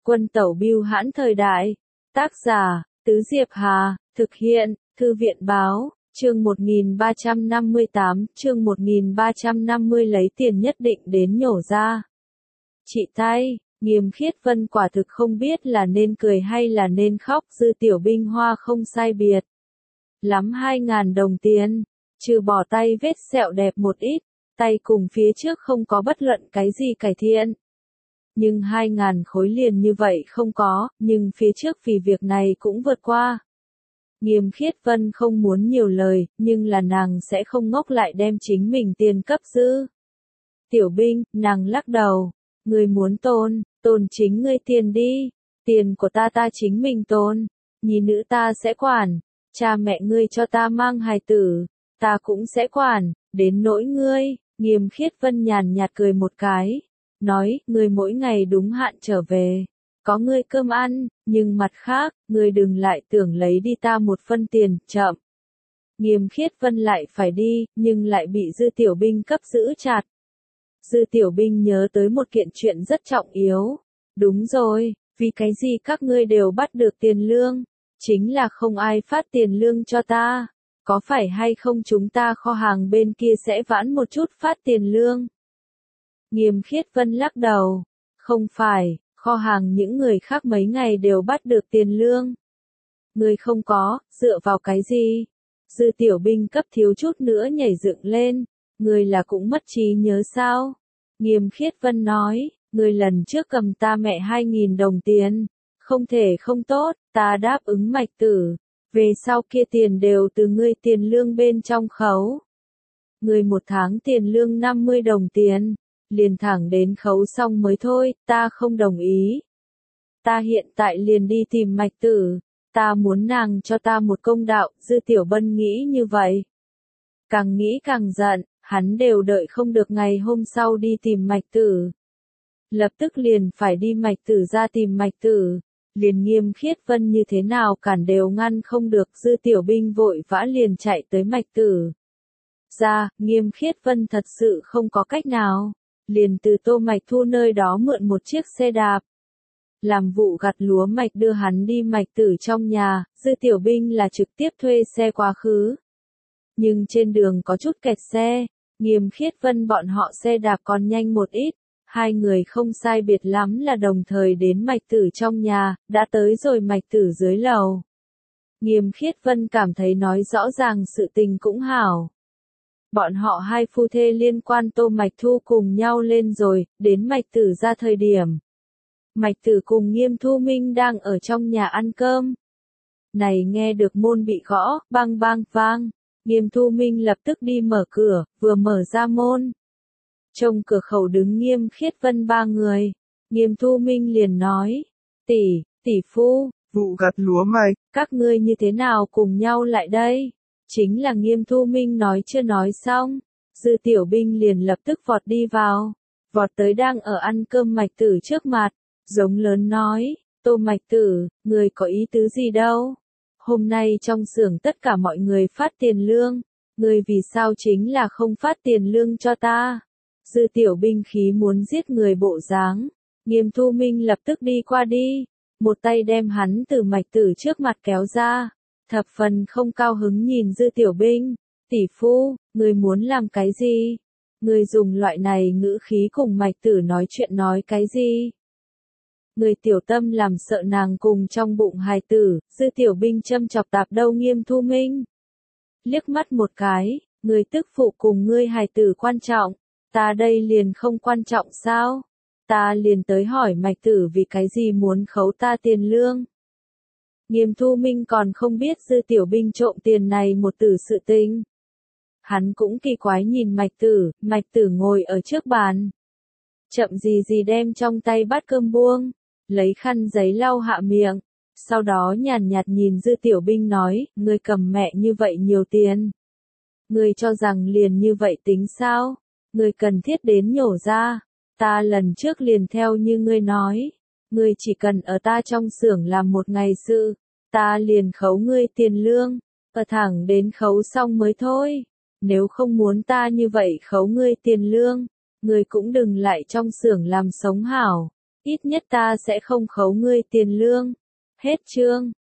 Quân tẩu bưu hãn thời đại. Tác giả, Tứ Diệp Hà, thực hiện, Thư viện báo, chương 1358, chương 1350 lấy tiền nhất định đến nhổ ra. Chị tay, Nghiêm Khiết Vân quả thực không biết là nên cười hay là nên khóc, Dư Tiểu Binh hoa không sai biệt. Lắm 2.000 đồng tiền, trừ bỏ tay vết sẹo đẹp một ít, tay cùng phía trước không có bất luận cái gì cải thiện. Nhưng 2.000 khối liền như vậy không có, nhưng phía trước vì việc này cũng vượt qua. Nghiêm Khiết Vân không muốn nhiều lời, nhưng là nàng sẽ không ngốc lại đem chính mình tiền cấp giữ. Tiểu Binh, nàng lắc đầu, ngươi muốn tồn chính ngươi tiền đi, tiền của ta chính mình tồn, nhi nữ ta sẽ quản, cha mẹ ngươi cho ta mang hài tử, ta cũng sẽ quản, đến nỗi ngươi. Nghiêm Khiết Vân nhàn nhạt cười một cái, nói, ngươi mỗi ngày đúng hạn trở về, có ngươi cơm ăn, nhưng mặt khác, ngươi đừng lại tưởng lấy đi ta một phân tiền, chậm. Nghiêm Khiết Vân lại phải đi, nhưng lại bị Dư Tiểu Binh cấp giữ chặt. Dư Tiểu Binh nhớ tới một kiện chuyện rất trọng yếu. Đúng rồi, vì cái gì các ngươi đều bắt được tiền lương? Chính là không ai phát tiền lương cho ta. Có phải hay không chúng ta kho hàng bên kia sẽ vãn một chút phát tiền lương? Nghiêm Khiết Vân lắc đầu. Không phải, kho hàng những người khác mấy ngày đều bắt được tiền lương. Người không có, dựa vào cái gì? Dư Tiểu Binh cấp thiếu chút nữa nhảy dựng lên. Người là cũng mất trí nhớ sao? Nghiêm Khiết Vân nói, người lần trước cầm ta mẹ 2.000 đồng tiền. Không thể không tốt, ta đáp ứng Mạch Tử. Về sau kia tiền đều từ ngươi tiền lương bên trong khấu. Người một tháng tiền lương 50 đồng tiền. Liền thẳng đến khấu xong mới thôi, ta không đồng ý. Ta hiện tại liền đi tìm Mạch Tử. Ta muốn nàng cho ta một công đạo, Dư Tiểu Bân nghĩ như vậy. Càng nghĩ càng giận, hắn đều đợi không được ngày hôm sau đi tìm Mạch Tử. Lập tức liền phải đi Mạch Tử ra tìm Mạch Tử. Liền Nghiêm Khiết Vân như thế nào cản đều ngăn không được, Dư Tiểu Binh vội vã liền chạy tới Mạch Tử. Ra, Nghiêm Khiết Vân thật sự không có cách nào. Liền từ Tô Mạch Thu nơi đó mượn một chiếc xe đạp. Làm vụ gặt lúa mạch đưa hắn đi Mạch Tử trong nhà, Dư Tiểu Binh là trực tiếp thuê xe quá khứ. Nhưng trên đường có chút kẹt xe, Nghiêm Khiết Vân bọn họ xe đạp còn nhanh một ít. Hai người không sai biệt lắm là đồng thời đến Mạch Tử trong nhà, đã tới rồi Mạch Tử dưới lầu. Nghiêm Khiết Vân cảm thấy nói rõ ràng sự tình cũng hảo. Bọn họ hai phu thê liên quan Tô Mạch Thu cùng nhau lên rồi, đến Mạch Tử ra thời điểm. Mạch Tử cùng Nghiêm Thu Minh đang ở trong nhà ăn cơm. Này nghe được môn bị gõ, bang bang vang. Nghiêm Thu Minh lập tức đi mở cửa, vừa mở ra môn. Trong cửa khẩu đứng Nghiêm Khiết Vân ba người. Nghiêm Thu Minh liền nói, tỷ phu, vụ gặt lúa mạch, các ngươi như thế nào cùng nhau lại đây? Chính là Nghiêm Thu Minh nói chưa nói xong. Dư Tiểu Binh liền lập tức vọt đi vào. Vọt tới đang ở ăn cơm Mạch Tử trước mặt. Giống lớn nói, Tô Mạch Tử, người có ý tứ gì đâu? Hôm nay trong xưởng tất cả mọi người phát tiền lương. Người vì sao chính là không phát tiền lương cho ta? Dư Tiểu Binh khí muốn giết người bộ dáng. Nghiêm Thu Minh lập tức đi qua đi. Một tay đem hắn từ Mạch Tử trước mặt kéo ra. Thập phần không cao hứng nhìn Dư Tiểu Binh. Tỷ phu, người muốn làm cái gì? Người dùng loại này ngữ khí cùng Mạch Tử nói chuyện nói cái gì? Người tiểu tâm làm sợ nàng cùng trong bụng hài tử, Dư Tiểu Binh châm chọc tạp đâu Nghiêm Thu Minh. Liếc mắt một cái, người tức phụ cùng ngươi hài tử quan trọng, ta đây liền không quan trọng sao? Ta liền tới hỏi Mạch Tử vì cái gì muốn khấu ta tiền lương. Nghiêm Thu Minh còn không biết Dư Tiểu Binh trộm tiền này một tử sự tình. Hắn cũng kỳ quái nhìn Mạch Tử ngồi ở trước bàn. Chậm gì đem trong tay bát cơm buông, lấy khăn giấy lau hạ miệng, sau đó nhàn nhạt nhìn Dư Tiểu Binh nói, ngươi cầm mẹ như vậy nhiều tiền. Ngươi cho rằng liền như vậy tính sao? Ngươi cần thiết đến nhổ ra, ta lần trước liền theo như ngươi nói. Ngươi chỉ cần ở ta trong xưởng làm một ngày sự, ta liền khấu ngươi tiền lương, ở thẳng đến khấu xong mới thôi. Nếu không muốn ta như vậy khấu ngươi tiền lương, ngươi cũng đừng lại trong xưởng làm sống hảo. Ít nhất ta sẽ không khấu ngươi tiền lương. Hết chương.